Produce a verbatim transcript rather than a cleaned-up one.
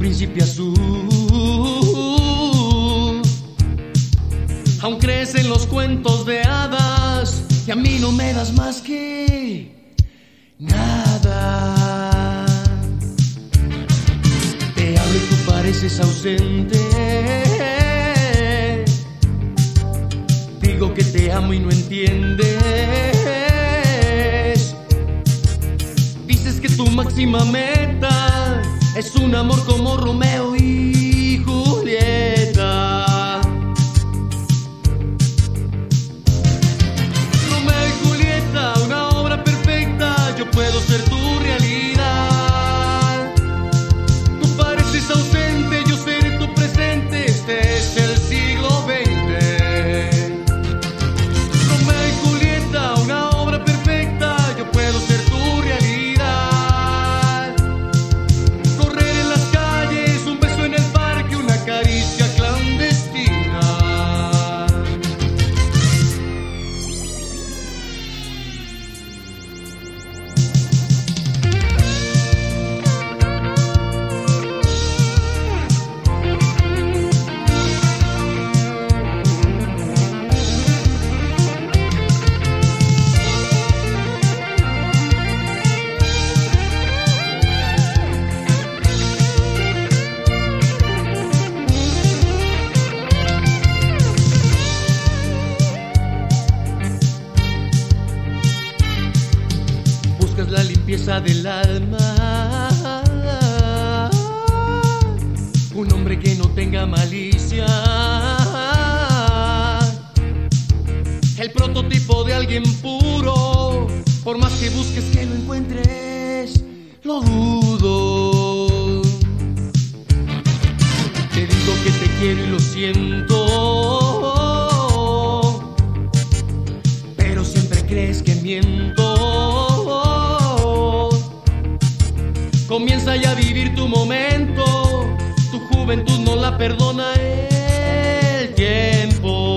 príncipe azul. Aún crees en los cuentos de hadas y a mí no me das más que nada. Te hablo y tú pareces ausente. Digo que te amo y no entiendes. Dices que tu máxima meta es un amor como Romeo y Julieta. Romeo y Julieta, una obra perfecta. Yo puedo ser tu realidad. Tú pareces ausente, yo seré tu presente. Este es el siglo veinte. Romeo y Julieta, una obra perfecta. Yo puedo ser tu realidad. Correr en las calles, un beso en el parque, una caricia clandestina. Buscas la limpieza del alma, un hombre que no tenga malicia, el prototipo de alguien puro. Por más que busques que lo encuentres, lo dudo. Te digo que te quiero y lo siento, pero siempre crees que miento. Comienza ya a vivir tu momento, tu juventud no la perdona el tiempo.